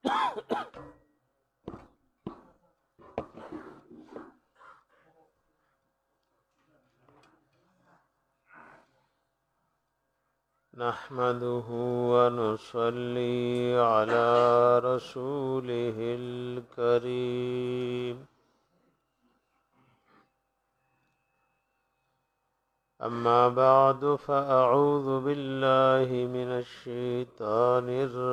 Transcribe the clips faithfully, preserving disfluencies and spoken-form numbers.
نحمده ونصلي على رسوله الكريم أما بعد فأعوذ بالله من الشيطان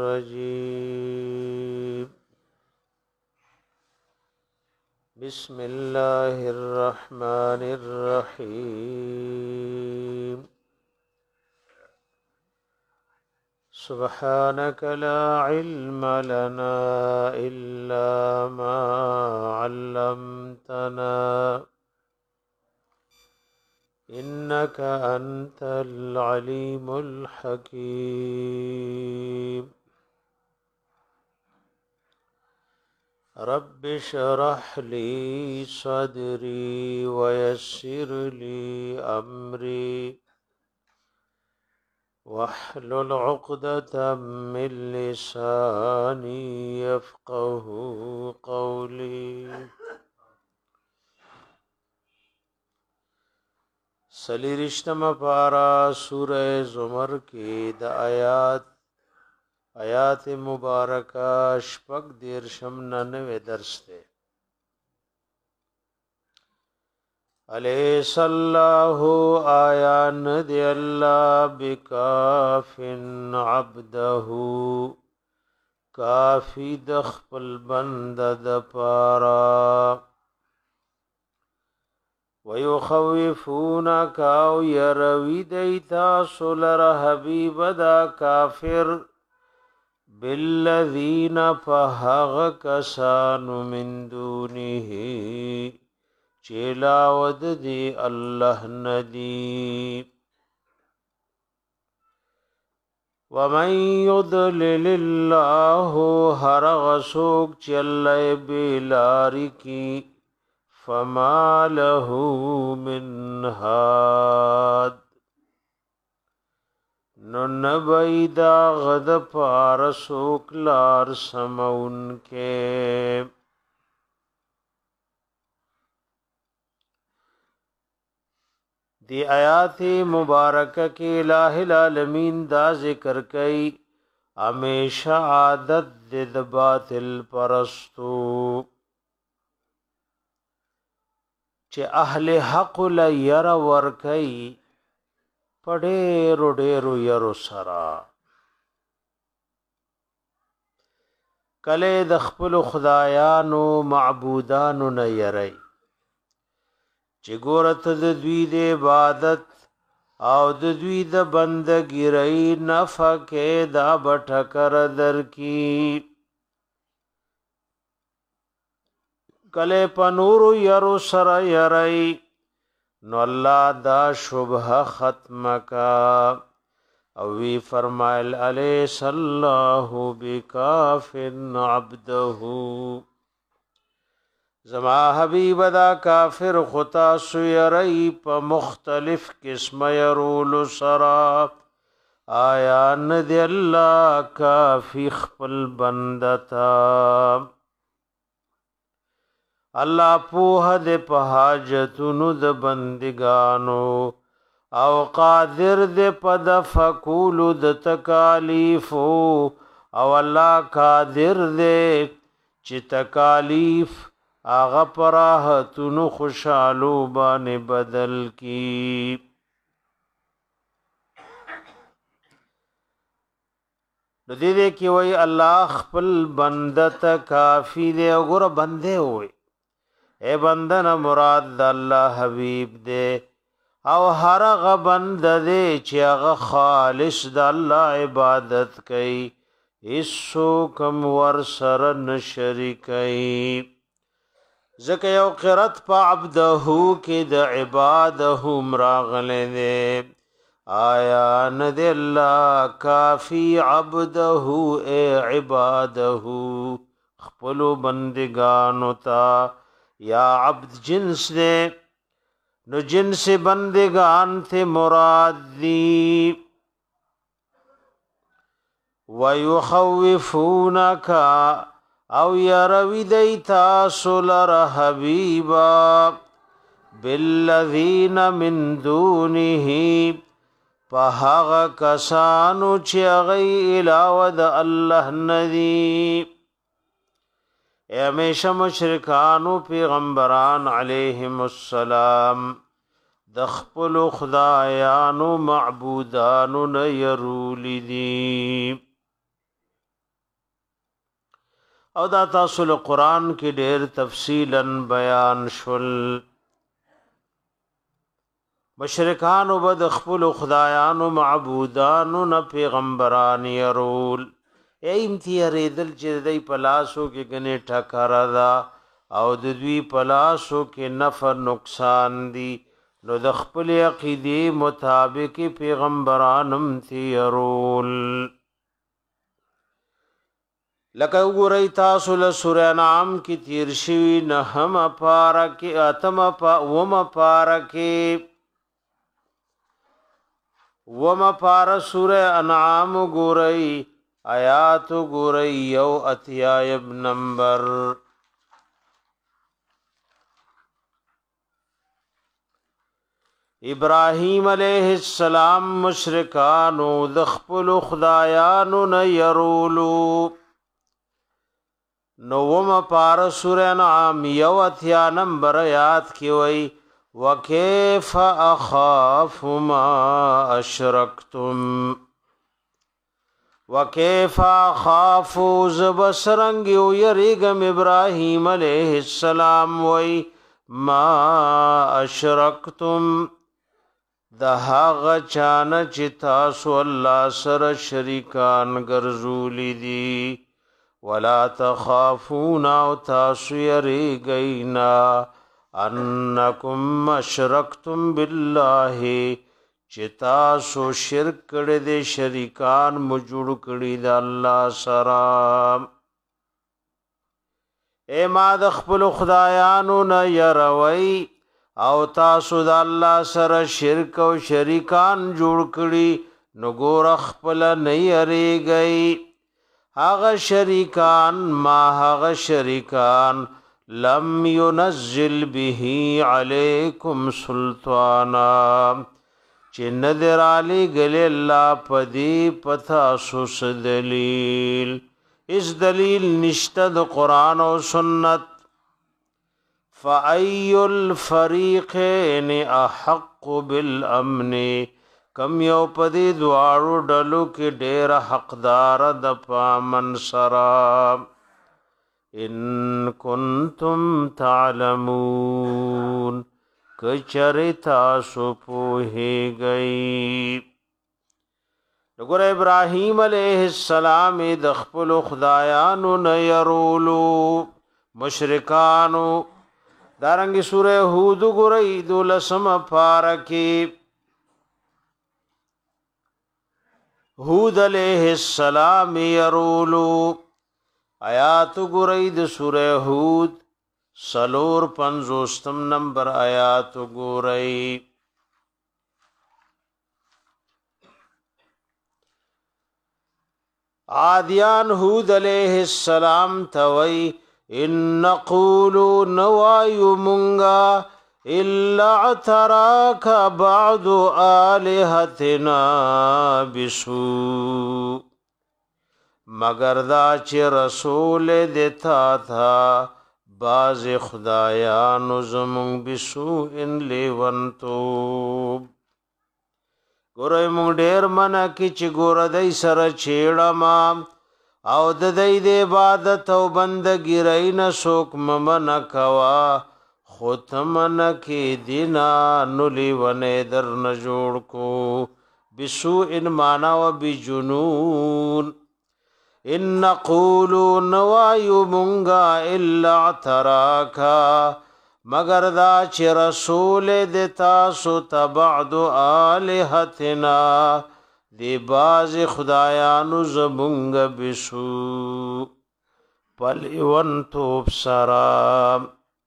الرجيم بسم الله الرحمن الرحيم سبحانك لا علم لنا إلا ما علمتنا إنك أنت العليم الحكيم رب اشرح لي صدري ويسر لي أمري واحلل عقدة من لساني يفقه قولي سلیرشتم پارا سورہ زمر کی د آیات آیات مبارکہ شپږ دیرشم ننوے درس دے علیس اللہ آیا ندی اللہ بکاف عبدہ کافی دخپل بند دپارا ويخوفونك او يروي ديتا سولر حبيب دا كافر بالذين فهغ كسان من دونه چلا ود دي الله ندي ومن يضلل الله هرغ سوق چل بلارکی فما له من هاد نو نبیدا غد پارسوک لار سمون کے دی آیات مبارکہ کی الہ العالمین دا ذکر کئی ہمیشہ عادت دد باطل پرستو چې اهل حق لا ير ور کوي پډېرو ډېرو يرو سرا کله د خپل خدایانو معبودانو نه يري چې ګورت د دوی د عبادت او د دوی د بندګۍ رہی نفقه دا بټکر در کی کله پنور یرو سر یری نو الله دا شبهه ختم کا او وی فرمایل الیس الله بکاف عبده زما حبیب دا کافر خطا سیری په مختلف قسم یرول سرا آیا ندی الله کافی خپل بندتا الله پوه د په حاجتونو د بندگانو او قادر د په د فکول د تکالیف او الله قادر د چې تکالیف هغه پراحتونو خوشالو باندې بدل کی د دې کې وای الله خپل بندت کافی دی وګوره بنده وای اے بندن مراد د الله حبیب دے او هر غ بند دے چې هغه خالص د الله عبادت کوي هیڅ کم ور سره نشریکي زکه یو قرت په عبده کې د عباده مراغله دے آیا ند الله کافی عبده اے عباده خپل بندگانو تا یا عبد جنس دے نو جنس بندگان تھے مراد دی ويخوفونك او يروي دی تاسو لر حبیبا بالذین من دونه فهغ کسانو چی غی علاوه د الله ندی امیشه مشرکانو پیغمبران علیهم السلام دخپل خدایانو معبودانو نیرولی دی او دا تاسو له قران کې ډېر تفصیلا بیان شول مشرکان وبد خپل خدایانو معبودانو نه پیغمبران يرول ایمتیری دل چې دای پلاسو کې غنې ټکر دا او د دوی پلاسو کې نفع نقصان دي نو د خپل عقیده مطابق پیغمبرانم تیرول لکه وګورئ تاسو له سورہ انعام کې تیر شوی نه هم پارا کې اتم پا وم پارا کې وم پارا سورہ انعام وګورئ آیات وګورئ یو اتیایب نمبر ابراهیم علیہ السلام مشرکانو د خپل خدایانو نه يرولو نو وم پار سورہ انعام یو اتیا نمبر آیات کی وئی وکیف اخاف ما اشرکتم وکیف اخاف زبسرنگ یریگم ابراہیم علیہ السلام وئی ما اشرکتم د هغه چانه چې تاسو الله سره شریکان ګرځولي دي ولا تخافون او تاسو یریږئنا انکم اشرکتم بالله چې تاسو شرک کړی دي شریکان مو جوړ کړي د الله سره اے ما د خپل خدایانو نه یروي او تاسو د الله سره شرک او شریکان جوړ کړي نو ګور خپل نه یریږئ هغه شریکان ما هغه شریکان لم ينزل به عليكم سلطانا چې نظر علی گل الله پدی پتا سوس دلیل اس دلیل نشته د قران او سنت فأي الفريقين احق بالامن کم یو پدی دوارو ډلو کې ډېر حقدار د پامن سرا ان کنتم تعلمون کچری تاسو پوهیږئ وګوره ابراهیم علیہ السلام د خپل خدایانو نه يرولو مشرکانو دارنګي سوره هود وګورئ دولسم پارکی هود علیہ السلام يرولو آیات وګورئ د سوره هود سلور پنځوستم نمبر آیات وګورئ عادیان هود علیہ السلام توي ان نقول نوایو منغا الا اعتراك بعض الهتنا بسوء مگر دا چې رسول دیتا تھا باز خدایانو زمون بسوء ان لیونتو ګورې مونږ ډېر منه کې چې ګوره دای سره چېړما او د دې د عبادت او بندګۍ رینه څوک ممنه کوا خو تمنه کې دینا نلی ونه در نه جوړ کو بسوء ان معنا و بجنون ان نقول نوایو مونږه الا اعتراکا مگر دا چې رسول د تاسو تبعد الہتنا دی باز خدایانو زمونږ بسو پلیون توب سرام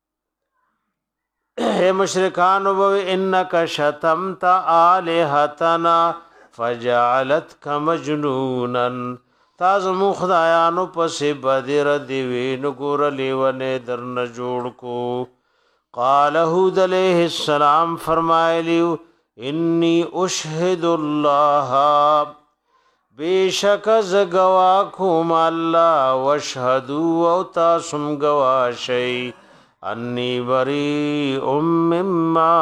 اے مشرکانو بو انک شتمت الہتنا فجعلتک مجنونا تازمو خدایانو پسې بدر دی وین ګور لیونه درن جوړ کو. قال هود علیہ السلام فرمایلیو انی اشهد الله بیشک ز گوا کوم الله واشهدوا او تاسم گوا شی انی بریء مما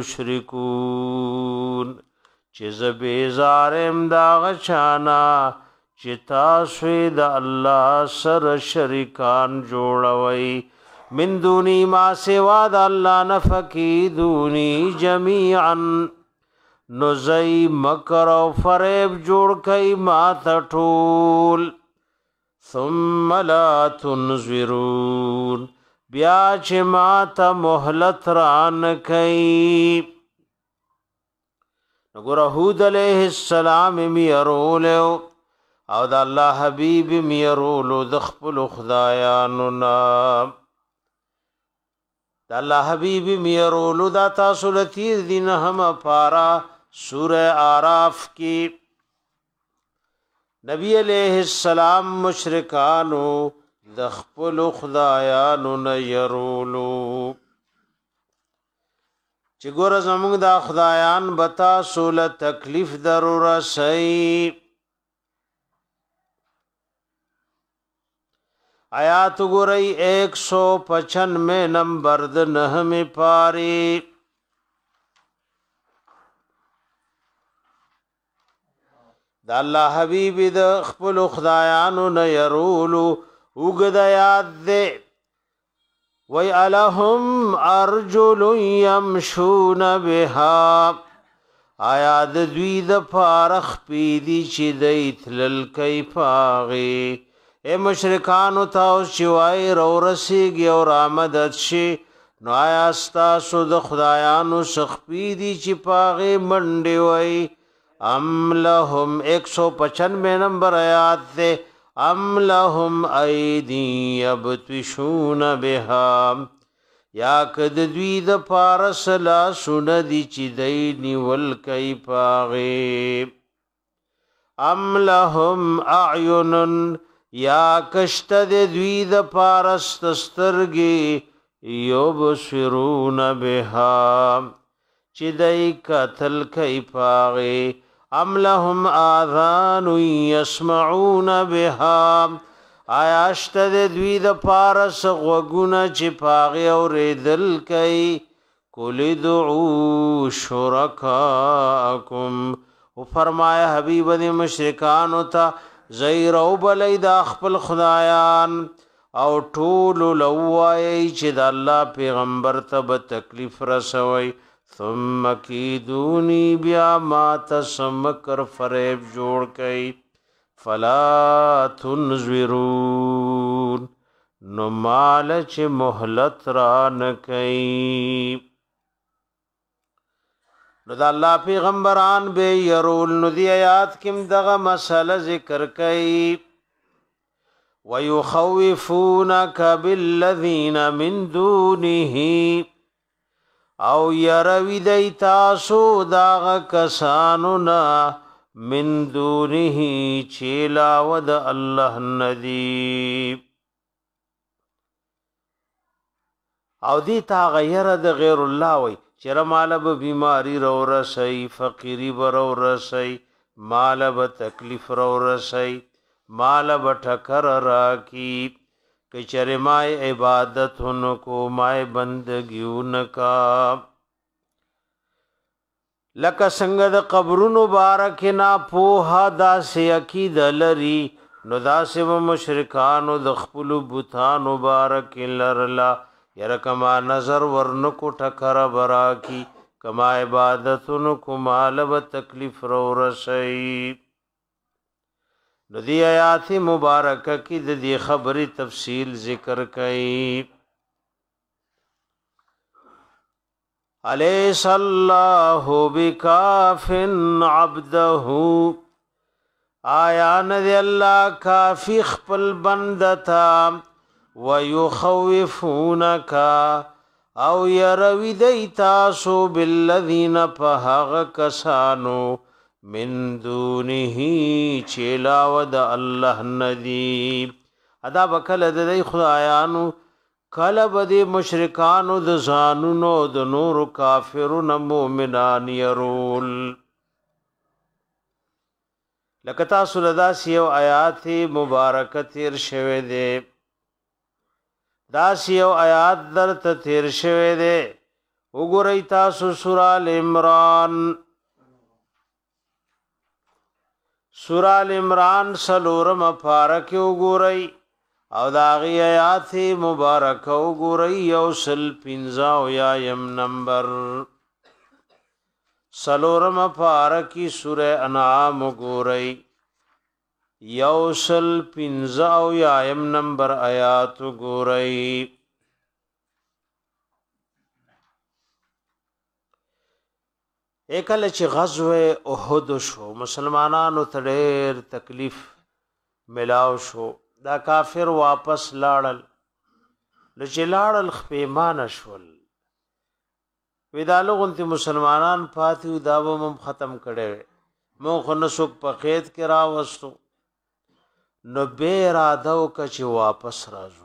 تشركون چې ز بیزارم دا غچانا چې تاسو د الله سره شریکان جوړوي من دونی ما سوا د الله نفکیدونی جميعا نزئی مکر او فریب جوړ کئ ما تټول ثم لا تنذرون بیا چې ما ته مهلت ران کئ. نګور هود علیہ السلام میرولو او د الله حبیب میرولو د خپل خدایانو نا د الله حبیب میرولو دا تاسو لتیر دین هم پارا سورہ آراف کی نبی علیہ السلام مشرکانو د خپل خدایانو نه يرولو چې ګور زمونږ دا خدایان بتا سول تکلیف ضرور سي. آیات ګورئ ایک سو پچانوے نمبر د نهم پاری. د الله حبیب د خپل خدایانو نه يرولو وګد یاد دے وی الہم ارجل یمشون بها آیا د دوی د فارخ پیدی چې دیت للکی پاغي. اے مشرکانو تاو شوای رو رسیگی اور آمدد شی نو آیا استاسو د خدایانو سخپی دی چی پاغی منڈی وی ام لهم ایک سو پچانوے نمبر آیات دے ام لهم ایدی یبتوشون بها یا کد دوی د پارس لا سندی چی دی نیول کئی پاغی ام لهم اعینن یا کشت د دوی د پارست سترګي یوبصرون بها چې دای قتل کای پاغه ام لهم اذان یسمعون بها آیا شت د دوی د پارس غوګونه چې پاغه اوریدل کای کول دعو شرکاکم او فرمایا حبیب د مشرکان او تا زیر او بلی دا خپل خدایان او ټول لوای چې د الله پیغمبر ته به تکلیف رسوي ثم کیدونی بیا ما تسمکر فریب جوړ کئ فلا تنذرون نو مال چې مهلت را نکئ. نو دا الله پیغمبران به يرول نو دی آیات کم دغه مسله ذکر کئ ويخوفونك بالذين من دونه او يروي دی تاسو داغه کسانو نا من دونه چیلا ود الله ندی او دی تا غیر د غیر الله وی چر مال به بیماری رو رسي فقيري برو رسي مال به تکلیف رو رسي مال به ټکر را کی کچر مای عبادت ہن کو مای بندگیون کا لک څنګه د قبرونو بارک نا پوها داسې عقید لري نو داسې مشرکانو د خپل بوتان مبارک لرلا یره کما نظر ورنکو ټکر برا کی کما عبادتونو کو مال و تکلیف رو رسئی. ندی آیات مبارک کی د دې خبرې تفصیل ذکر کړي. الیس الله بکاف عبده آیا نه دی الله کافی خپل بندتا ويخوفونك او يروي دی تاسو بالذین فهغ کسانو من دونه چلاو د الله ندی ادا بکل د دی خدایانو کله به د مشرکانو د ځانونو د نور کافرون مؤمنان يرول لکه تاسو له داسې یو آیات مبارکه تیر شوی دی داسې یو آیات درته تیر شوی دی وګورئ تاسو سورہ ال عمران سورہ ال عمران سلورم پارک وګورئ او داغی آیات مبارکه وګورئ یو سل پنځه یا یم نمبر سلورم پارکی سورہ انعام وګورئ یو سل پنځه یا یم نمبر آیات وګورئ اکل چې غزوه احد شو مسلمانانو ته ډېر تکلیف ملاو شو دا کافر واپس لاړل لچې لاړل خپېمانه شول ویدالو غنتی مسلمانان پاتیو دا به مم ختم کړي مون خو نسوک په قید کې راوستو نو به اراده وکړه چې واپس راځو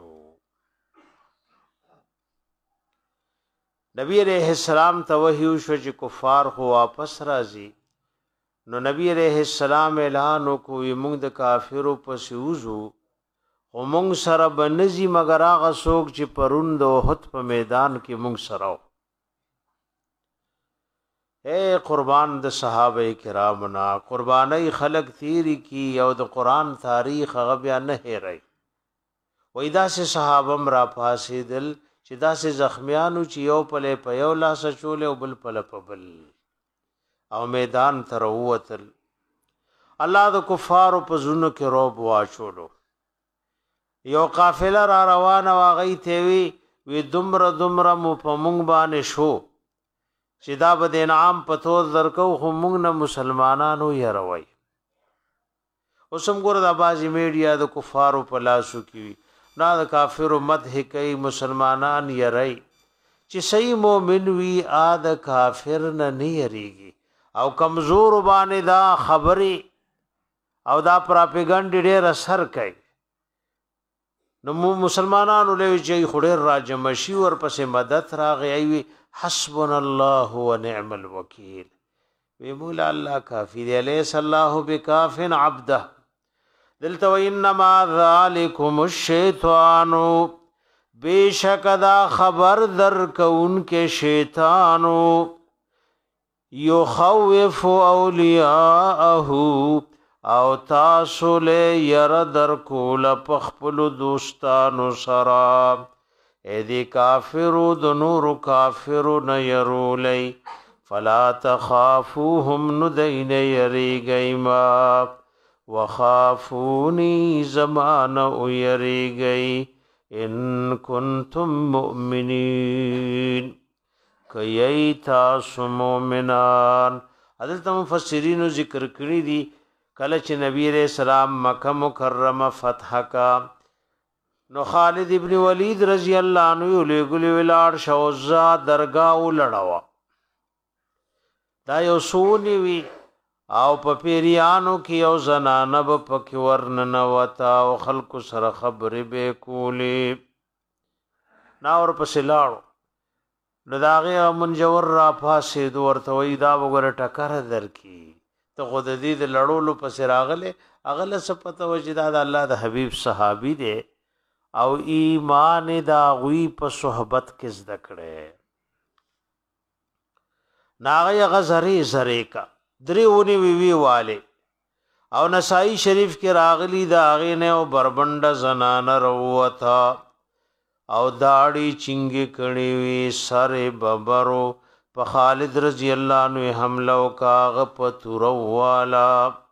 نبی علیہ السلام ته وحی وشو چې کفار خو واپس راځي نو نبی علیہ السلام اعلان وکړ موږ د کافرو پسې وځو خو موږ سره بنځي مگر هغه څوک چې پرون د احد په میدان کې موږ سره و اے قربان د صحابه کرامنا قربانی خلق تیری کی او د قران تاریخ هغه بیا نه هېري وای دا سه صحابم را پاسېدل چې دا سه زخمیانو چې یو پله په یو لاس چولې او بل پله په بل او میدان تر ووتل الله د کفارو په زونو کې روب واچولو یو قافله را روانه واغی ته وی وی دمر دمر مو په مونږ باندې شو چې دا به د انعام په تور درکو خو مونږ نه مسلمانانو یې روي اوسم ګور د بازي میډیا د کفارو په لاسو کې نا د کافرو مدح کوي مسلمانان یې رہی چې صحیح مؤمن وی ا د کافر نه نه یریږي او کمزور باندې دا خبري او دا پراپګاندا ډېر اثر کوي نو مسلمانانو له چې خډر راجم شي ور پسې مدد راغی وي حسبنا الله ونعم الوکیل وی مولا الله کافی دی الیس الله بکاف عبده دلته انما ذالکم الشیطان بیشک دا خبر در کون کې شیطانو یخوف اولیاءه او تاسو له ير در کول پخپل دوستانو سرا اې دې کافرو د نور کافرو نه يرولې فلا تخافوهم ندین يریږي ما وخافوني زمان او يریږي ان کنتم مؤمنین کای تاسو مؤمنان حضرت مفسرین ذکر کړی دي کله چې نبی علیہ السلام مکه مکرمه فتح کا نو خالد ابن ولید رضی الله عنه له ګل ولاړ شوزا درگاه ولړوا دا یو سونی وی او په پیریانو کې یو زنانه په پکې ورننه وتا او خلق سره خبرې به کولې نا اور پسې لاړو نو داغه منجور را پاسې دوه ورته وی دا وګوره ټکر درکې ته خود دې د لړولو پسې راغله اغله سپته وجدا د الله د حبيب صحابي دی او ایمان دا غوی په صحبت کې زده کړي ناغه غزری زری کا دریونی وی وی والے او نسائی شریف کې راغلی دا اغه نه او بربند زنان وروتا او داړي چنګ کړي وی سره ببرو په خالد رضی الله عنه حمله وکاغ پتور والا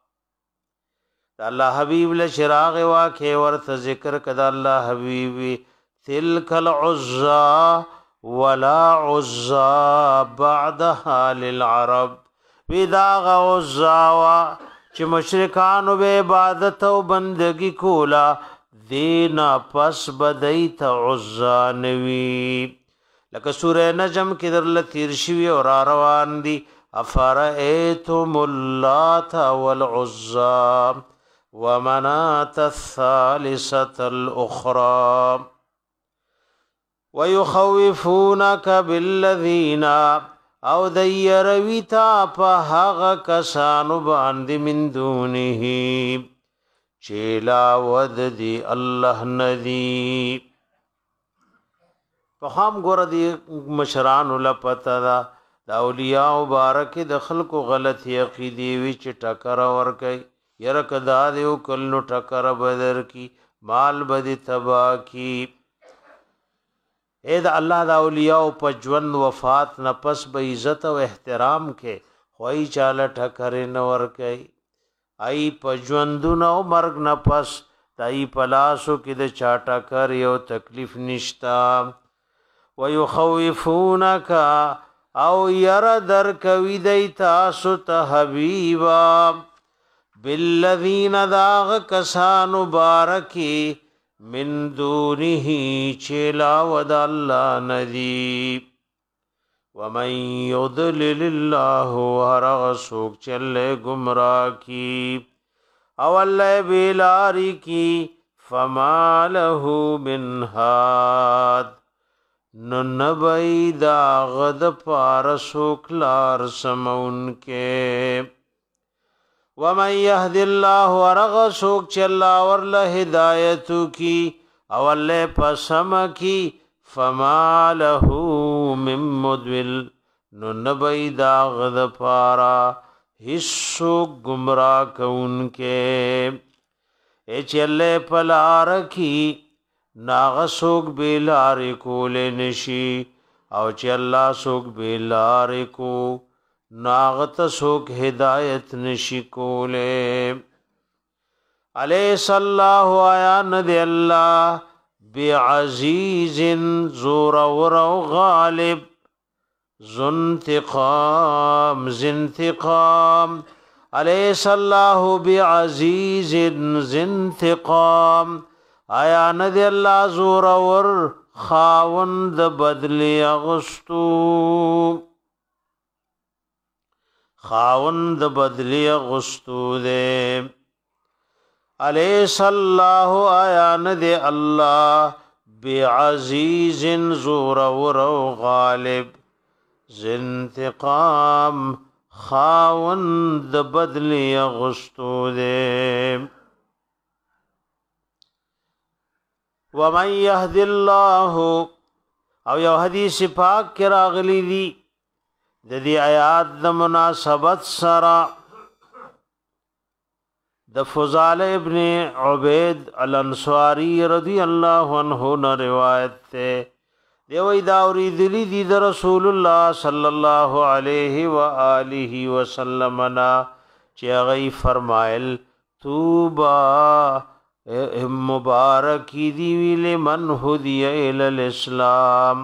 الله حبیب له شراغ واکه ورته ذکر کدا الله حبیبی تلک العزا ولا عزا بعدها للعرب ودا غوزاوا چې مشرکان به عبادت او بندگی کولا دینا پس بدایت عزا نوی لکه سوره نجم کې در لتیر شوی او را روان دي افرأيتم اللات والعزى ومناة الثالثة الأخرى ويخوفونك بالذين او دیرویتا پا حق کسانو باند من دونه چیلا ود دی اللہ ندی فخام گور دی مشرانو لپتا دا دا اولیاء مبارک د خلکو غلط عقیدی وچ ټکر ور کوي يرک دا دیو کلو ټکر بدر کی مال بدی تبا کی اے دا الله دا اولیاء په ژوند وفات نه پس به عزت او احترام کې خوای چاله ټکر نه ور کوي ای په ژوند نو مرګ نه پس دای پلاسو کې د چاټا کر یو تکلیف نشتا ويخوفونك او ير در کوي دی تاسو ته حبيبا بالذین داغ کسان مبارکی من دونه چلا ود الله ندی ومن يضلل الله ورغ سوک چلے گمراہ کی او اللہ بیلاری کی فما له من هاد نو نبی دا غد پارسوک لار سمون کے ومن يهد الله ورغ سوک چلا ورل ہدایتو کی او اللہ پسم کی فما له من مدول نو نبی دا غد پارا حصو گمراہ کون کے اے چلے پلار کی ناغ سوک بیلاری کو لے نشی او چی اللہ سوک بیلاری کو ناغت سوک ہدایت نشی کو لے علیس اللہ آیا ندی اللہ بعزیز زورور و غالب زنتقام زنتقام علیس اللہ بعزیز زنتقام آیا ندی اللہ زورور خاوند بدلی اغسطو خاوند بدلی اغسطو دے علیس اللہ آیا ندی اللہ بعزیز زورور غالب زنتقام خاوند بدلی اغسطو دے ومن يهد الله او یو حدیث پاک کې راغلی دی د دې آیات د مناسبت سره د فضال ابن عبید الانصاری رضی الله عنه نے روایت ته دی وی دا اوریدلی دی د رسول الله صلی الله علیه و آله وسلم نا چې غی فرمایل توبا مبارکی دی ویل من هدی ال الاسلام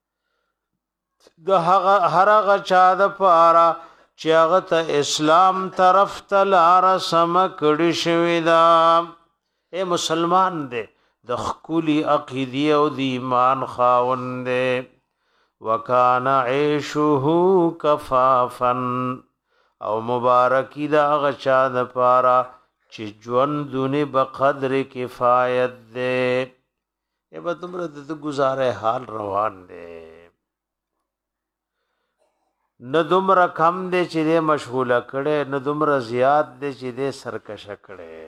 د هر هغه چا د پاره چې هغه ته اسلام طرف ته لار سم کړي شوی دا اے مسلمان دے د خکولی عقیدی او د ایمان خاوند دے وکانا عیشه کفافا او مبارکی دا هغه چا د پاره چې ژوندونه بقدر کفایت دے اے به تمره د گزاره حال روان دے نه دومره کم دے چې دے مشغوله کړي نه دومره زیات دے چې دے سرکشه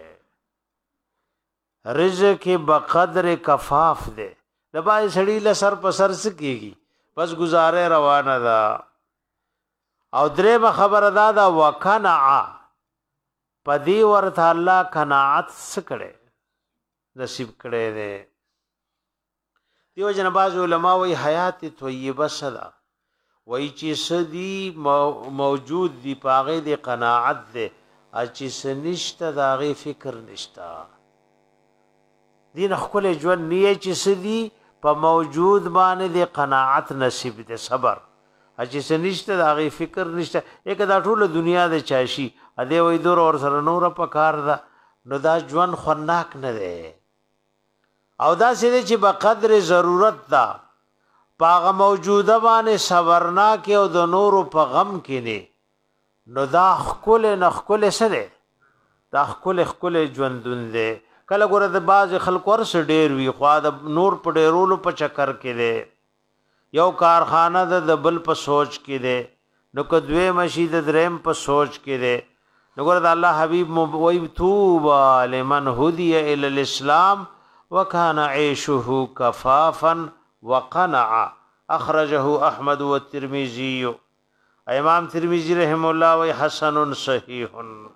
کړي رزق بقدر کفاف دے دبای سړی له سر په سر سکیږي بس گزاره روانه ده او درې خبره ده دا وکنع پدی ورته الله قناعت سکړي نصیب کړي دے دیو جن باز علماء وی حیات طیبه صدا وی چې سدی موجود دی پاغه دی قناعت دی اچ سنشت داغه فکر نشتا دین خپل ژوند نیه چې سدی په موجود باندې دی قناعت نصیب دی صبر اچ سنشت داغه فکر نشتا یک دا ټول دنیا د چاشي ا دې وې دور اور سره نور په کار دا نو دا ژوند خناک نه دی او دا سې چې په قدر ضرورت دا پاغه موجوده باندې صبرنا کې او د نور په غم کې نه نو دا خکل نخکل سره دا خکل خکل ژوندون دی کله ګوره د باز خلکو ورس ډیر وی خوا د نور په ډیرولو په چکر کې دی یو کارخانه د بل په سوچ کې دی نو کدوې مشید دریم په سوچ کې دی نو ګوره د الله حبیب وی توبا لمن هدی الی الاسلام وکان عیشه کفافا وقنع اخرجه احمد والترمذی امام ترمذی رحم الله و حسن صحیح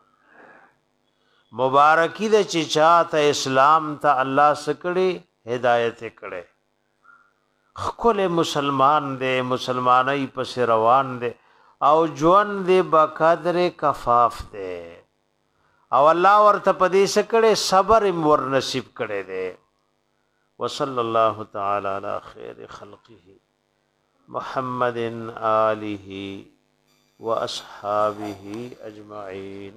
مبارکی د چې چاته اسلام ته الله سکړي هدایت کړي خپل مسلمان دے مسلمانای پس روان دے او جوان دے بقدر کفاف دے او الله ورته پدې سکړي صبر ور نصیب کړي دے وصلی الله تعالی علی خیر خلقه محمد آله واصحابه اجمعین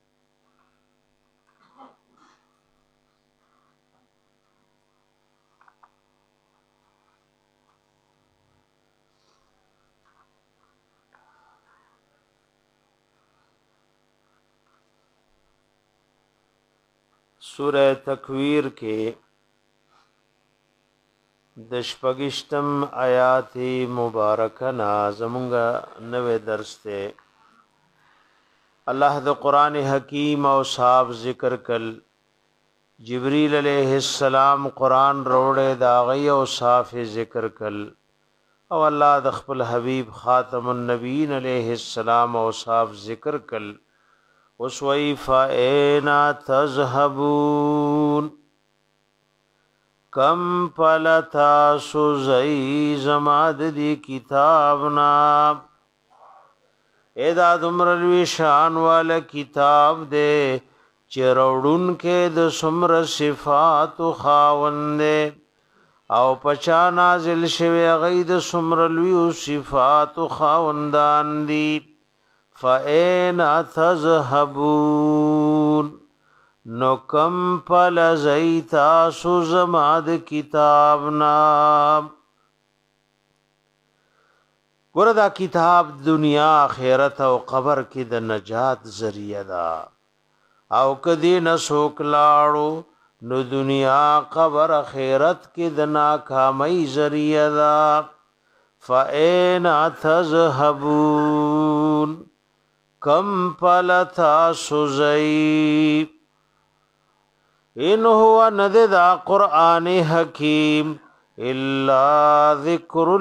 سورہ تکویر کے د شپږشتم آیات مبارکه نازمونگا نوے درس تے اللہ د قرآن حکیم او صاحب ذکر کل جبریل علیہ السلام قرآن روڑے داغی او صاف ذکر کل او اللہ د خپل حبیب خاتم النبیین علیہ السلام او صاحب ذکر کل وسوی فائنا تذهبون کم پلتا سوزئی زماد دی کتابنا ایدا دمرلوی شان والا کتاب دے چروڑن کے د سمر صفات خاوندے او پچا نازل شوی غید سمرلوی صفات خاوندان دی فَأَيْنَ تَذْهَبُونَ نو کم پل زیتا سوزماد کتابنا گورا دا کتاب دنیا آخرت او قبر کی د نجات ذریعہ دا او کدی نسوک لاړو نو دنیا قبر آخرت کی د ناکامی ذریعہ دا فَأَيْنَ تَذْهَبُونَ کم پلتا سوزئی ان هو نددا قرآن حکیم الا ذکر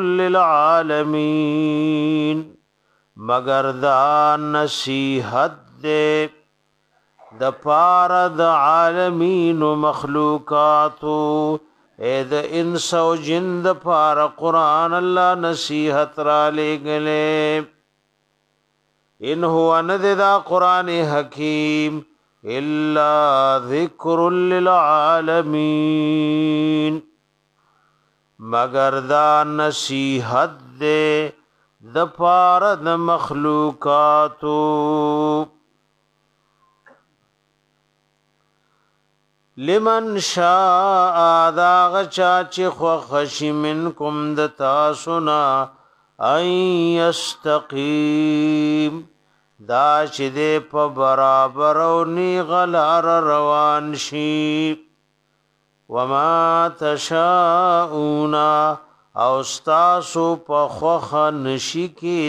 للعالمین مگر دا نصیحت دے د پار د عالمین و مخلوقاتو اے د انس و جند پار قرآن اللہ نصیحت را لے گلے ان هو نددا قرآن حکیم الا ذکر للعالمین مگر دا نصیحت دے د پار د مخلوقاتو لمن شاء دا غچا چی خوخشی منکم د تاسونا ان یستقیم دا چې دې په برابر او نی غلار روان شي وما تشاؤون او استاسو په خوخ نشي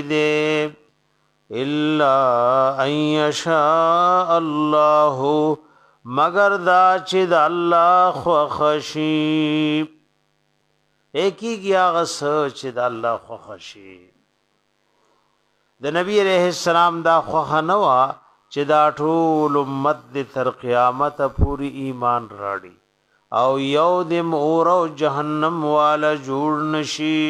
کېده الا ان یشاء الله مگر دا چې د الله خوخ شي ایکی گیا غس چې د الله خوخ شي د نبی علیہ السلام دا خوخه نوا چې دا ټول امت د تر قیامت پوری ایمان راړي او یو د مور او جهنم والا جوړ نشي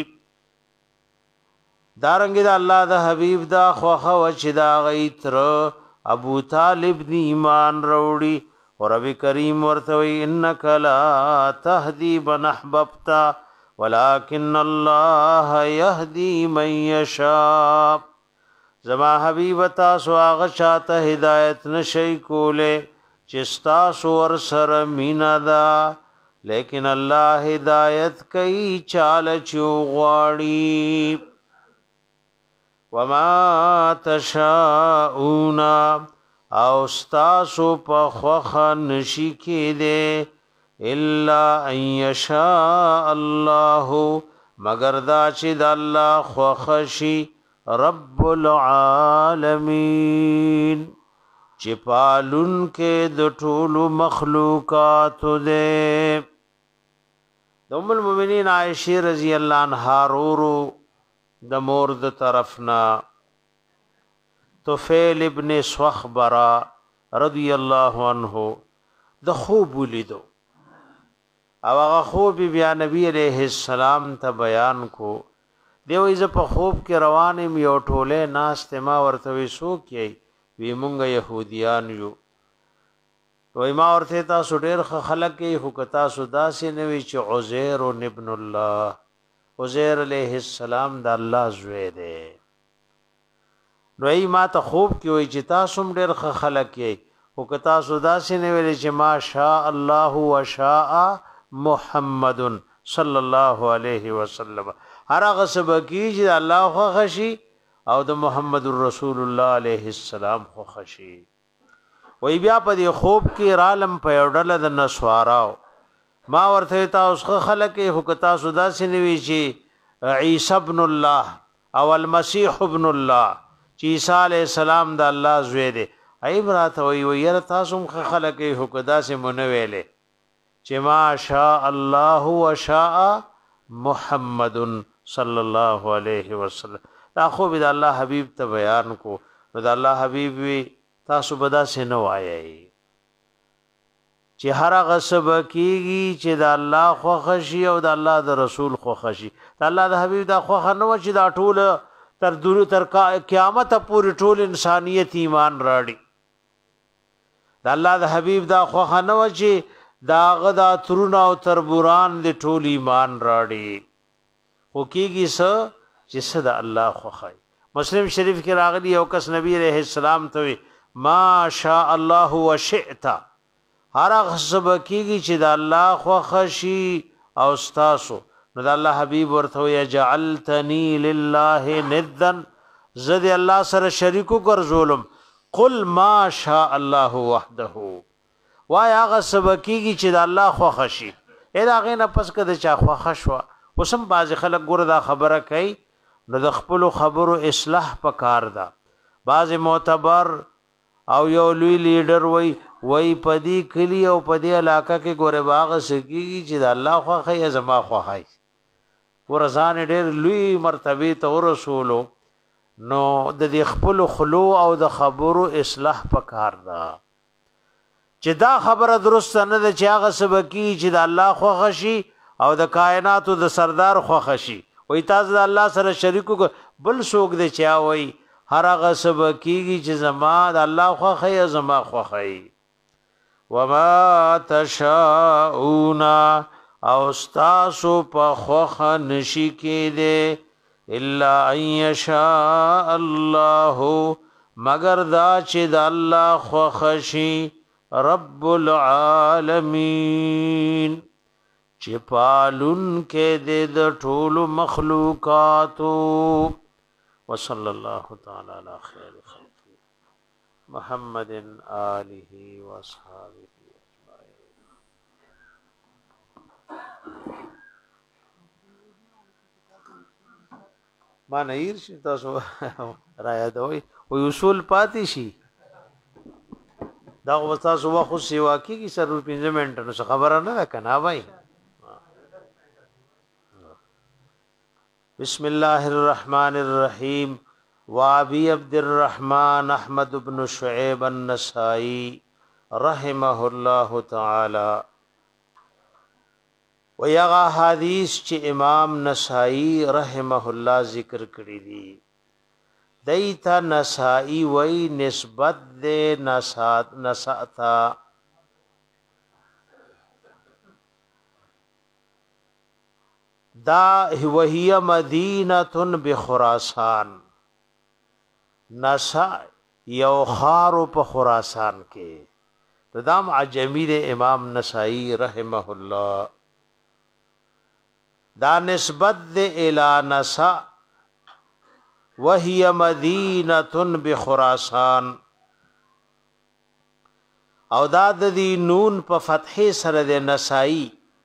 دارنګ دا الله د حبیب دا خوخه و چې دا غیتر ابو طالب دی ایمان راوړي او رب کریم ورته انک لا تهدی من احببت ولكن الله يهدي من يشاء زما حبیب تاسو هغه چاته هدایت نشي کوله چې تاسو ور سره مینا دا لیکن الله هدایت کوي چال چو غواړي وما تشاؤون او استاسو په خوخه نشی کېده الا ان یشاء الله مگر دا چې د الله خوښ شي رب العالمین چې پالون کې د ټولو مخلوقات دې د ام المؤمنین عائشہ رضی الله عنها رورو د مور د طرفنا طفیل ابن صخبرہ رضی الله عنه د خوب ولیدو او هغه خوب بیا نبی علیہ السلام ته بیان کو دیو ایز په خوب کې روانم یو ټوله ناس ته ما ورته وسو کې وی مونږ يهوديان یو وای ما ورته تاسو ډېر خلک کې حکتا سودا سي نوي چې عزير ابن الله عزير علیہ السلام د الله زوی دی نو ای ما ته خوب کې وای چې تاسو ډېر خلک کې حکتا سودا سي نوي چې ما شاء الله وشاء محمد صلی الله علیه وسلم هر هغه سبکی چې الله خو خشي او د محمد رسول الله علیه السلام خو خشي وی بیا په دې خوب کې رالم په یوډل د نسواراو ما ورته تاسو خلک حکتا سودا سنوي چې عیسی ابن الله او المسیح ابن الله چې عیسی علیہ السلام د الله زوی دی ای براته وی وی تاسو خلک حکدا سمونویلې چې ما شاء الله وشاء محمد صلی الله علیه وسلم دا خو به الله حبیب ته بیان کو نو دا الله حبیب وی تاسو بدا سينو آیي چې هر غصب کیږي چې د الله خو خشي او د الله د رسول خو خشي د الله د حبیب دا خو خنو چې دا ټول تر دورو تر قیامت پورې ټول انسانيت ایمان راړي د الله د حبیب دا خو خنو چې دا غدا ترونه او تربوران د ټول ایمان راړي خو کیږي س چې صد الله خو خای مسلم شریف کې راغلی او کس نبی عليه السلام ته ما شاء الله وشئت هر غصب کیږي چې د الله خو خشي او استاسو نو د الله حبيب ورته يجعلتني لله ندا زد الله سره شریکو کر ظلم قل ما شاء الله وحده وای هغه سبکیږي چې د الله خو خشي اې دا غینه پس کده چا خو خشوا وسم باز خلک ګور دا خبره کوي نو د خپل خبرو اصلاح پکار دا باز معتبر او یو لوی لیډر وای وای پدی کلی او پدی علاقہ کې ګوره باغ سکیږي چې د الله خو خی زما خو خی ورزان ډېر لوی مرتبه ته رسولو نو د دې خپل خلو او د خبرو اصلاح پکار دا چې دا خبره درست نه ده چې هغه سبکی چې د الله خو خشي او د کائناتو د سردار خو خشي وای تاسو د الله سره شریکو بل څوک دی چې وای هر هغه سبکیږي چې زما د الله خو خی زما خو خی وما تشاؤون او استاسو په خو نشی کېده الا ان یشاء الله مگر دا چې د الله خو خشي رب العالمین چې پالون کې د ټولو مخلوقاتو وصلی الله تعالی علی خیر خلق محمد آله واصحابه ما نیر شي تاسو را یادوي او اصول پاتې شي دا وستا سو خو سیوا کیږي سر پنځه منټه نو خبره نه کنا وای بسم الله الرحمن الرحیم وابي عبد الرحمن احمد بن شعيب النسائي رحمه الله تعالی ویغه حدیث چې امام نسائی رحمه الله ذکر کړی دی دیتا نسائی وی نسبت دے نسات نساتا دا وہی مدینہ بخراسان نسا یو خارو په خراسان کې دام عجمی دے امام نسائی رحمه الله دا نسبت دے الى نسا وهي مدینه بخراسان او دا د دې نون په فتحې سره د نسائی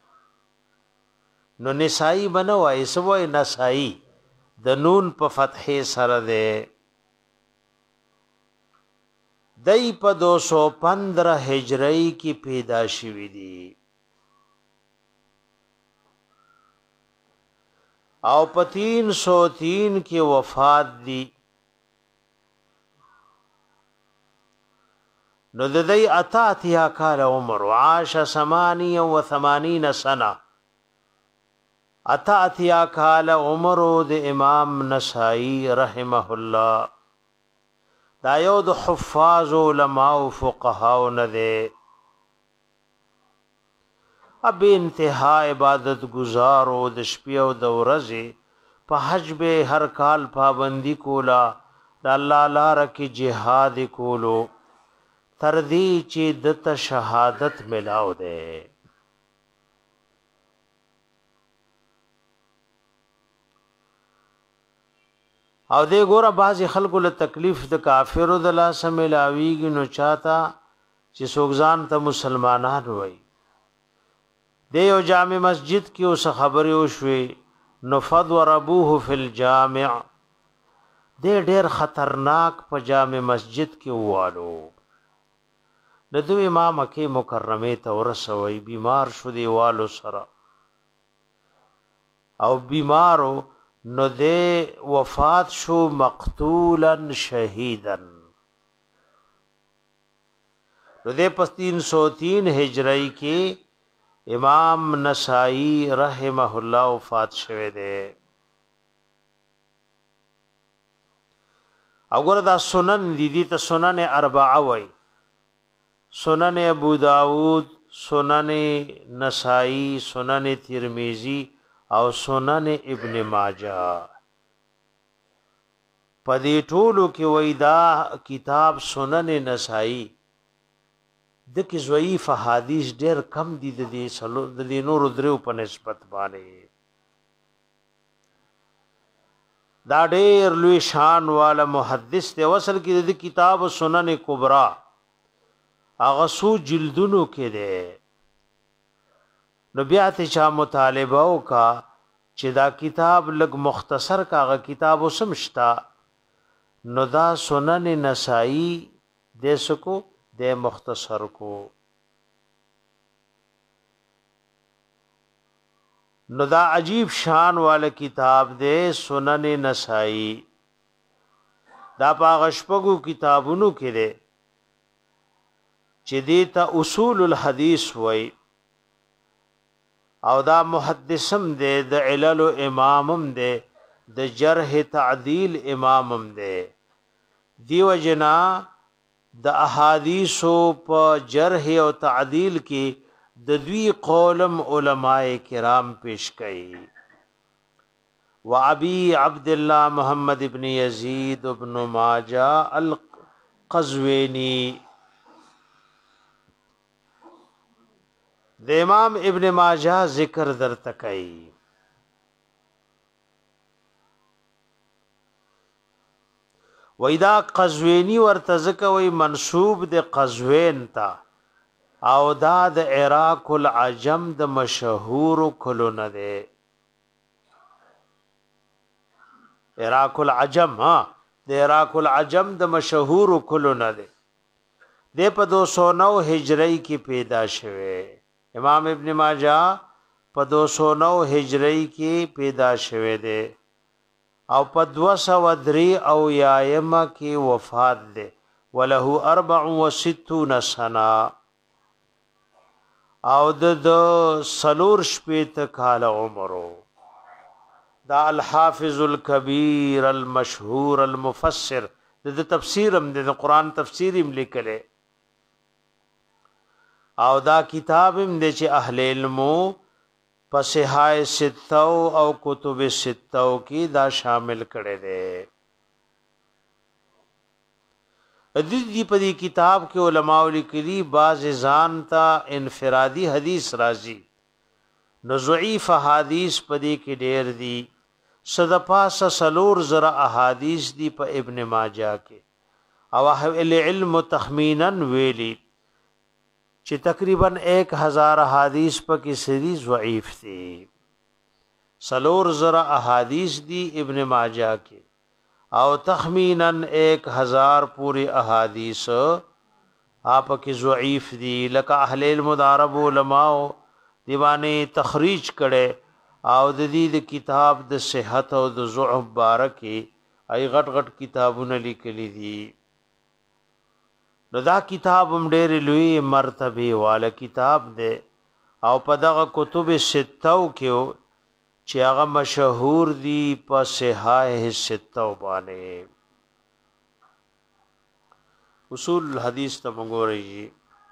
نو نسائی بنوای سوای نسائی د نون په فتحې سره ده دای په دو سو پندرہ هجری کې پیدا شوی دی او په تین سو تین کې وفات دی نو د دې اتا اتیا کال عمر عاش ثمانیه و ثمانین سنه اتا اتیا کال عمر د امام نسائی رحمه الله دا یو د حفاظ علماء او فقها نه ده اب انتها عبادت گزار او د شپې او د ورځې په حج به هر کال پابندی کولا د الله لپاره کې jihad کولو تر دې چې د شهادت ملاو ده او دې ګوره بعضی خلکو له تکلیف د کافرو د لاس ملاویږي نو چاته چې سوګزان ته مسلمانان وای د یو جامع مسجد کې اوس خبرې وشوي نو فضربوه فی الجامع دې ډېر خطرناک په جامع مسجد کې والو د دوی امام مکه مکرمه ته ورسوي بیمار شو دی والو سره او بیمارو نو دې وفات شو مقتولا شهیدا نو دې پس تین سو تین هجری کې امام نسائی رحمه الله وفات شوه دې وګوره دا سنن دي دي ته سنن اربعه وای سنن ابو داود سنن نسائی سنن ترمذی او سنن ابن ماجه پدې ټولو کې وېدا کتاب سنن نسائی د کې ضعیف حدیث ډېر کم دي د دې سلو د دې نور درو په نسبت باندې دا ډېر لوی شان والا محدث دی وصل کې د کتاب سنن کبرا هغه سو جلدونو کې ده نو بیا ته چا مطالبه وکا چې دا کتاب لګ مختصر کاغه کتاب وسمشتا نو دا سنن نسائی د سکو د مختصر کو نو دا عجیب شان والا کتاب دے سنن نسائی دا پاغشپگو کتابونو کې ده چې دیتا اصول الحدیث وای او دا محدثم دے د علل امامم دے د جرح تعدیل امامم دے دیو جنا د احادیث په جرح او تعدیل کې د دوی قولم علماء کرام پیش کړي و ابي عبد الله محمد ابن يزيد ابن ماجه القزويني د امام ابن ماجه ذکر در تکای وېدا قزوینی ورته ځکوي منسوب د قزوین تا او دا د عراق العجم د مشهور کلو نه ده عراق العجم ها د عراق العجم د مشهور کلو نه ده د په دو سو نو هجری کې پیدا شوه امام ابن ماجه په دو سو نو هجری کې پیدا شوه ده او په دو سو درې او یایمه کې وفات ده وله اربع و ستون سنه او د سلور شپیت کال عمرو دا الحافظ الكبير المشهور المفسر د تفسیرم د قرآن تفسیرم لیکله او دا کتابم د چې اهل علمو پسهای ستو او کتب ستو کی دا شامل کړي دي د دې په دې کتاب کې علماء لیکلي بعض ځان ته انفرادي حدیث راځي نو ضعیف حدیث په دې کې ډېر دي صدپاس سلور زر احادیث دی په ابن ماجه کې او اهل علم تخمینا ویلی چې تقریبا ایک ہزار احادیث په کې سری ضعیف دي سلور زر احادیث دی ابن ماجه کې او تخمینا ایک ہزار پوری احادیث آپ کی ضعیف دی لکه اهل المدارب علماء دیوانی تخریج کړي او د دې د کتاب د صحت او د ضعف بارکه ای غټ غټ کتابونه لیکلي دي نو دا کتاب هم ډېر لوی مرتبه والا کتاب دی او په دغه کتب ستو کې چې هغه مشهور دي په صحاح ستو باندې اصول الحدیث ته وګورئ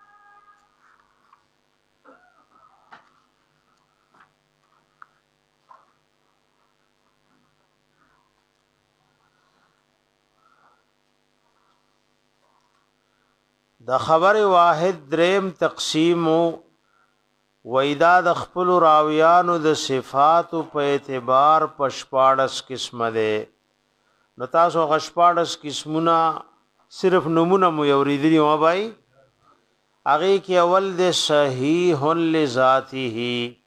د خبر واحد دریم تقسیم وېدا د خپل راویانو د صفات په اعتبار پشپاړس قسمه ده نو تاسو غشپاړس قسمونه صرف نمونه مو یوریدلی و بای هغه کې اول د صحیح لذاته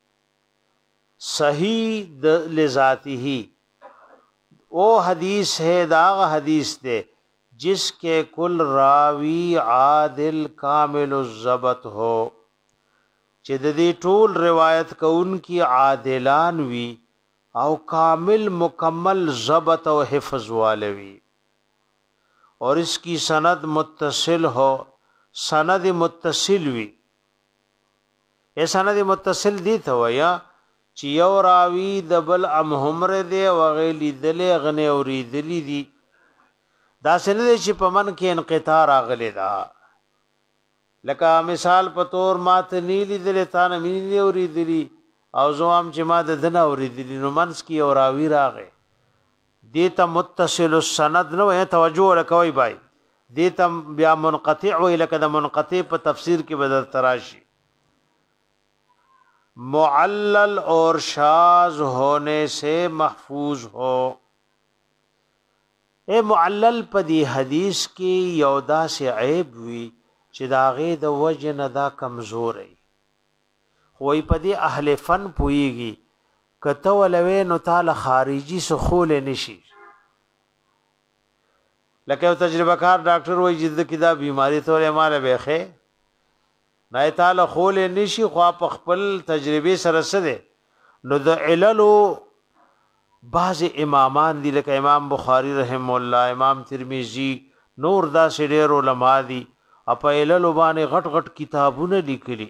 صحیح د لذاته او حدیث ہے داغ حدیث دے جس کے کل راوی عادل کامل الضبط ہو چې د دې ټول روایت کون کی عادلان وی او کامل مکمل ضبط او حفظ والوی اور اس کی سند متصل ہو سند متصل وی اے سند متصل دی ته ویا چې یو راوی د بل ام همره دی وغیلی دلې غنه اوری دلی دی دا سند چې په من کې انقطاع راغلی دا لکه مثال په تور مات نیلی دلې تانه مینی اوری دلی او زوام چې ما د دنه اوری دلی نو منس کی او راوی راغی دیتا متصل السند نو ہے توجه لکوي بای دیتا بیا منقطع وی لکه د منقطع په تفسیر کې بدل تراشی معلل اور شاذ ہونے سے محفوظ ہو اے معلل په دی حدیث کې یودا سے عیب وی چې داغه د وجه نه دا کمزور ای خوې په دی اهل فن پویږي کته ولوي نو تعالی خارجي سخول نشي لکه تجربه کار ډاکټر وایي چې د دا بیماری ته مال به نه تعالی خول نشي خو په خپل تجربه سره سره نو د علل بعض امامان دي لکه امام بخاری رحم الله امام ترمذی نور دا سړي علماء دي په علل باندې غټ غټ کتابونه لیکلي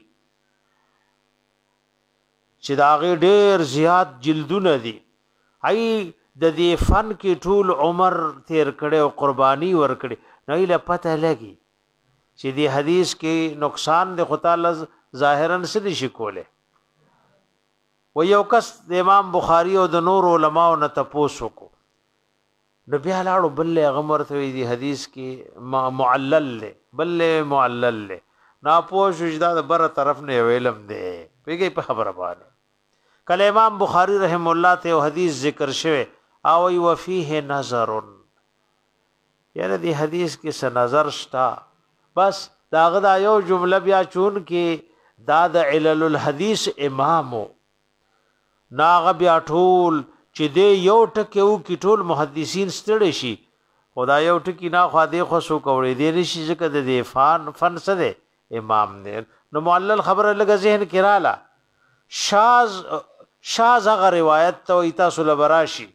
چې دا غي ډېر زیات جلدونه دي ای د دې فن کې ټول عمر تیر کړي او قرباني ور کړي نه له پته لګي چې دې حدیث کې نقصان د خدای لز ظاهرا سړي شکوله و یو کس د امام بخاری او د نور علماء نه تاسو کو نو بیا لاړو بل غمر ته دې حدیث کې معلل له بل معلل له نا پوه شجدا د بر طرف نه ویلم دی پیږي په خبره باندې کله امام بخاری رحم الله ته حدیث ذکر شوه او وی فيه نظر یعنی دی حدیث کې څه نظر شتا بس داغه دا یو جمله بیا چون کې دا د علل الحدیث امامو ناغه بیا ټول چې دی یو ټکیو کې ټول محدثین ستړي شي خدای یو ټکی نه خو دې خو سو کوړې دې نشي ځکه د دې فن فن سره امام نه نو معلل خبره لګه ذهن کې رااله شاذ شاذ هغه روایت ته ایتاسو لبراشي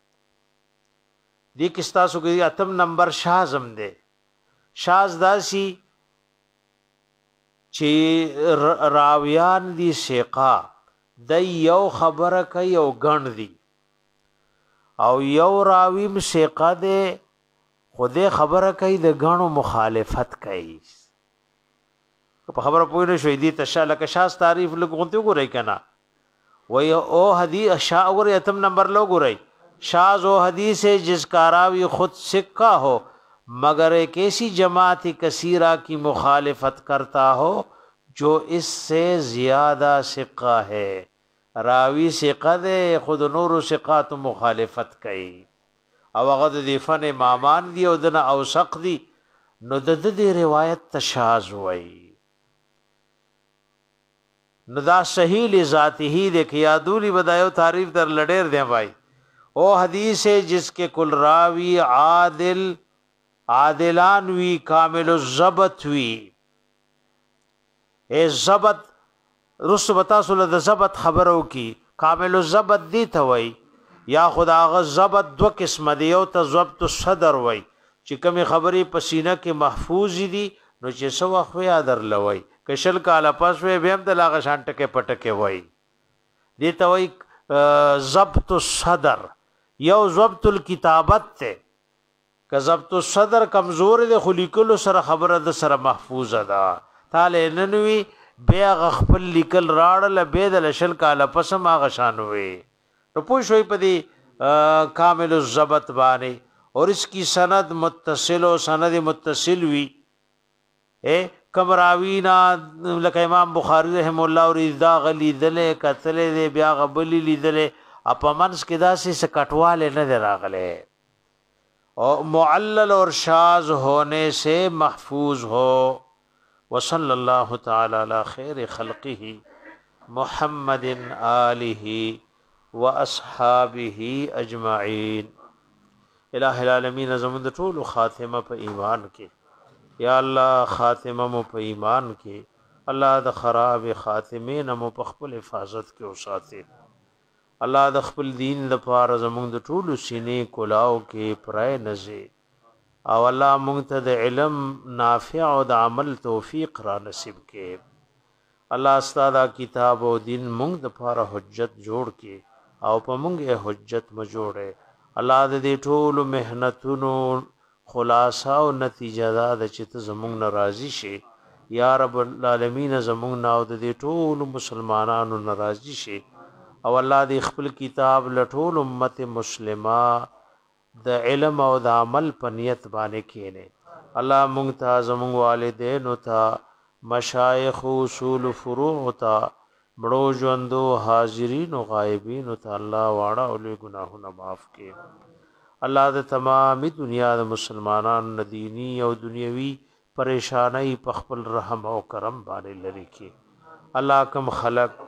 دې کستاسو کې اتم نمبر شاذ هم ده شاذ داسي چې راویان دي ثقه د یو خبره کوي او غن دي او یو راویم ثقه ده خوده خبره کوي د غنو مخالفت کوي په خبره پوه نه شوې دي تشاله که شاذ تعریف لګونته ګورای کنه وای او حدیث اشاور اتم نمبر لو ګورای شاذ او حدیث ہے جس کا راوی خود سکہ ہو مگر ایک ایسی جماعت کثیرہ کی مخالفت کرتا ہو جو اس سے زیادہ سکہ ہے راوی ثقه ده خود نور ثقات مخالفت کوي او هغه د فن امامان دی او دنه اوثق دی نو د دې روایت تشاذ وای نو دا صحیح لذاته دی کہ یادولی بدایو تعریف در لډیر دی بھائی او حدیث ہے جس کے کل راوی عادل عادلان وی کامل الضبط وی اے ضبط رس بتا سول د ضبط خبرو کی کامل الضبط دی ته وای یا خدا غ ضبط دو قسم دی او ته ضبط الصدر وای چې کوم خبرې پسینه کې محفوظ دي نو چې سو خو یادر لوي کشل کاله پس وې بهم د لاغه شانټکه پټکه وای دی ته وای ضبط الصدر یو ضبط الكتابت ته که ضبط الصدر کمزور دی خو لیکلو سره خبره د سره محفوظه ده تعالی ننوي بیا خپل لیکل راړل به د لشل کاله پسم هغه شانوي نو پوه شوي په دې کامل الضبط باندې اور اس کی سند متصل او سند متصل وی اے کمراوینا لکه امام بخاری رحم الله اور اذا غلی دله قتل دې بیا غبلی لیدله اپمنس کې داسې سکټواله نه راغله او معلل اور شاذ ہونے سے محفوظ ہو وصلی اللہ تعالی علی خیر خلقه محمد آلہ واصحابہ اجمعین الہ العالمین زمون د ټول خاتمه په ایمان کې یا الله خاتمه مو په ایمان کې الله د خراب خاتمه نه مو په خپل حفاظت کې اوساته الله د خپل دین د پاره زمون د ټول سینې کلاو کې پرای نزي او الله مونږ ته د علم نافع او د عمل توفیق را نصیب کې الله ستاسو کتاب او دین مونږ د پاره حجت جوړ کې او په مونږه حجت م جوړه الله دې ټول مهنتونو خلاصہ او نتیجه دا د چې زمونږ ناراضي شي یا رب العالمین زمونږ ناو دې ټول مسلمانانو ناراضي شي او الله دې خپل کتاب لټول امت مسلمه د علم او د عمل په نیت باندې کینه الله مونږ ته زمونږ والدین او ته مشایخ اصول فروع او ته بڑو ژوندو حاضرین او غایبین او ته الله واړه او له ګناهونو معاف کړي الله د تمامي دنیا د مسلمانانو دینی او دنیوي پریشانای په خپل رحم او کرم باندې لري کړي الله کوم خلق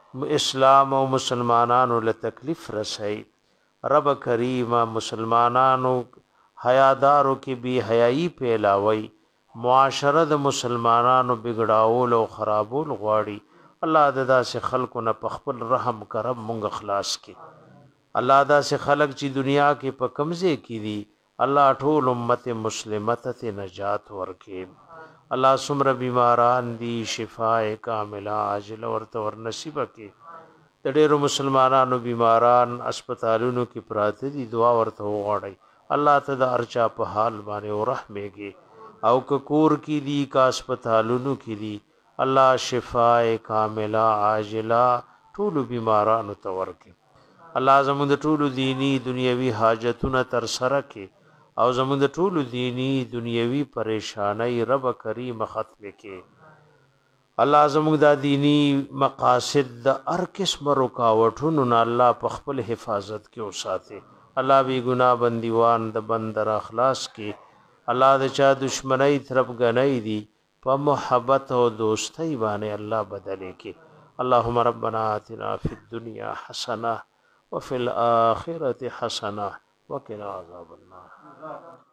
اسلام او مسلمانانو له تکلیف رسي رب کریم مسلمانانو حیادارو کې بی حیايي پیلاوي معاشره د مسلمانانو بګړاول او خرابول غواړي الله ددا سے خلقو نه په خپل رحم کرم مونږ خلاص کې الله دا سے خلق چې دنیا کې په کمزه کې دي الله ټول امت مسلمه ته نجات ورکړي الله سمره بیماران دي شفاء کامله عاجله ورته ور نصیب کړي د ډېرو مسلمانانو بیماران اسپیټالونو کې پراته دي دعا ورته وغواړي الله ته د ارچا په حال باندې ورحمېږي او کور کې دي کا اسپیټالونو کې دي الله شفاء کامله عاجله ټول بیمارانو ته ورکړي الله زموږ د ټول دینی دنیوي حاجتونه تر سره کړي او زموږ د ټول دینی دنیوي پریشانای رب کریم ختم کړي الله زموږ د دینی مقاصد د هر قسم رکاوټونو نه الله په خپل حفاظت کې اوساته الله بی ګناه بندیوان د بندر اخلاص کې الله د چا دشمنی طرف غنۍ دي په محبت او دوستۍ باندې الله بدلې کې اللهم ربنا آتنا فی الدنيا حسنه وفي الاخره حسنه وقنا عذاب النار